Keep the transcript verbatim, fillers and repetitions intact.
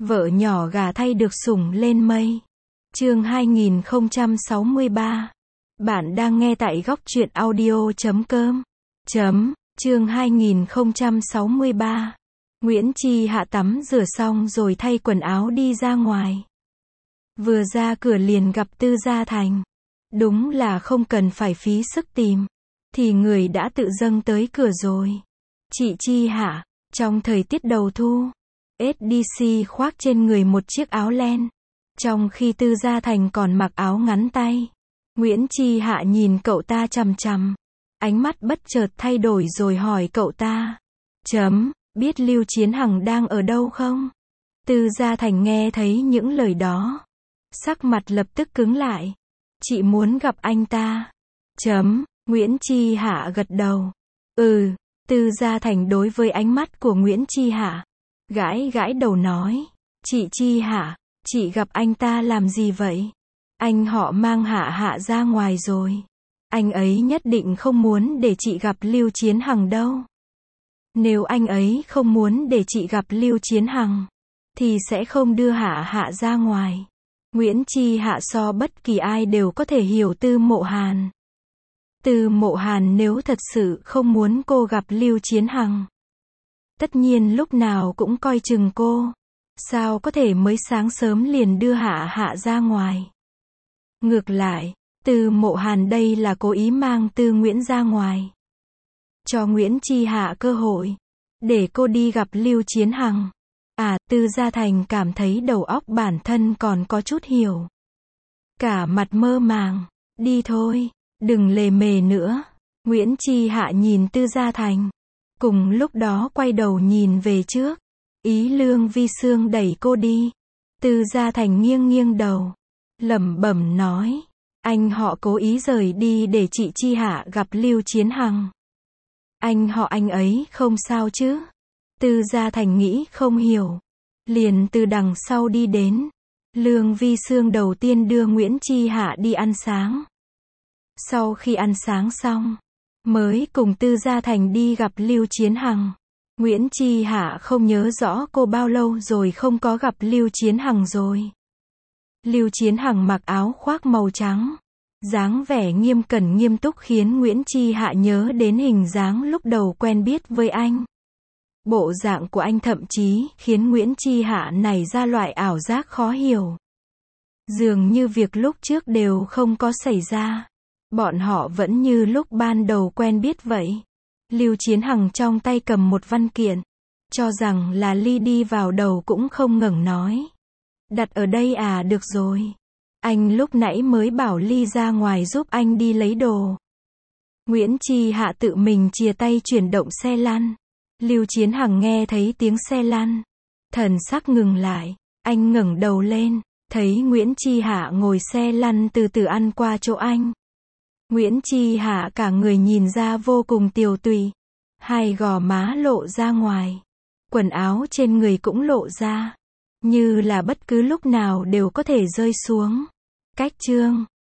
Vợ nhỏ gà thay được sủng lên mây. Chương hai nghìn không trăm sáu mươi ba. Bạn đang nghe tại góc truyện audio chấm com. Chấm, chương hai nghìn không trăm sáu mươi ba. Nguyễn Chi Hạ tắm rửa xong rồi thay quần áo đi ra ngoài. Vừa ra cửa liền gặp Tư Gia Thành. Đúng là không cần phải phí sức tìm, thì người đã tự dâng tới cửa rồi. Chị Chi Hạ, trong thời tiết đầu thu, ét đê xê khoác trên người một chiếc áo len, trong khi Tư Gia Thành còn mặc áo ngắn tay. Nguyễn Chi Hạ nhìn cậu ta chằm chằm, ánh mắt bất chợt thay đổi rồi hỏi cậu ta. Chấm, biết Lưu Chiến Hằng đang ở đâu không? Tư Gia Thành nghe thấy những lời đó, sắc mặt lập tức cứng lại. Chị muốn gặp anh ta. Chấm, Nguyễn Chi Hạ gật đầu. Ừ, Tư Gia Thành đối với ánh mắt của Nguyễn Chi Hạ, gãi gãi đầu nói. Chị Chi Hạ, chị gặp anh ta làm gì vậy? Anh họ mang Hạ Hạ ra ngoài rồi. Anh ấy nhất định không muốn để chị gặp Lưu Chiến Hằng đâu. Nếu anh ấy không muốn để chị gặp Lưu Chiến Hằng, thì sẽ không đưa Hạ Hạ ra ngoài. Nguyễn Chi Hạ so bất kỳ ai đều có thể hiểu Tư Mộ Hàn. Tư Mộ Hàn nếu thật sự không muốn cô gặp Lưu Chiến Hằng, tất nhiên lúc nào cũng coi chừng cô. Sao có thể mới sáng sớm liền đưa Hạ Hạ ra ngoài? Ngược lại, Tư Mộ Hàn đây là cố ý mang Tư Nguyễn ra ngoài, cho Nguyễn Chi Hạ cơ hội, để cô đi gặp Lưu Chiến Hằng. À, Tư Gia Thành cảm thấy đầu óc bản thân còn có chút hiểu. Cả mặt mơ màng. Đi thôi, đừng lề mề nữa. Nguyễn Chi Hạ nhìn Tư Gia Thành. Cùng lúc đó quay đầu nhìn về trước. Ý Lương Vi Sương đẩy cô đi. Tư Gia Thành nghiêng nghiêng đầu, lẩm bẩm nói. Anh họ cố ý rời đi để chị Chi Hạ gặp Lưu Chiến Hằng. Anh họ anh ấy không sao chứ? Tư Gia Thành nghĩ không hiểu, liền từ đằng sau đi đến. Lương Vi Sương đầu tiên đưa Nguyễn Chi Hạ đi ăn sáng. Sau khi ăn sáng xong, mới cùng Tư Gia Thành đi gặp Lưu Chiến Hằng. Nguyễn Chi Hạ không nhớ rõ cô bao lâu rồi không có gặp Lưu Chiến Hằng rồi. Lưu Chiến Hằng mặc áo khoác màu trắng, dáng vẻ nghiêm cẩn nghiêm túc khiến Nguyễn Chi Hạ nhớ đến hình dáng lúc đầu quen biết với anh. Bộ dạng của anh thậm chí khiến Nguyễn Chi Hạ nảy ra loại ảo giác khó hiểu. Dường như việc lúc trước đều không có xảy ra. Bọn họ vẫn như lúc ban đầu quen biết vậy. Lưu Chiến Hằng trong tay cầm một văn kiện, cho rằng là ly đi vào đầu cũng không ngẩng nói. Đặt ở đây à, được rồi. Anh lúc nãy mới bảo Ly ra ngoài giúp anh đi lấy đồ. Nguyễn Chi Hạ tự mình chìa tay chuyển động xe lăn. Lưu Chiến Hằng nghe thấy tiếng xe lăn, thần sắc ngừng lại, anh ngẩng đầu lên, thấy Nguyễn Chi Hạ ngồi xe lăn từ từ ăn qua chỗ anh. Nguyễn Chi Hạ cả người nhìn ra vô cùng tiều tụy, hai gò má lộ ra ngoài, quần áo trên người cũng lộ ra, như là bất cứ lúc nào đều có thể rơi xuống. Cách chương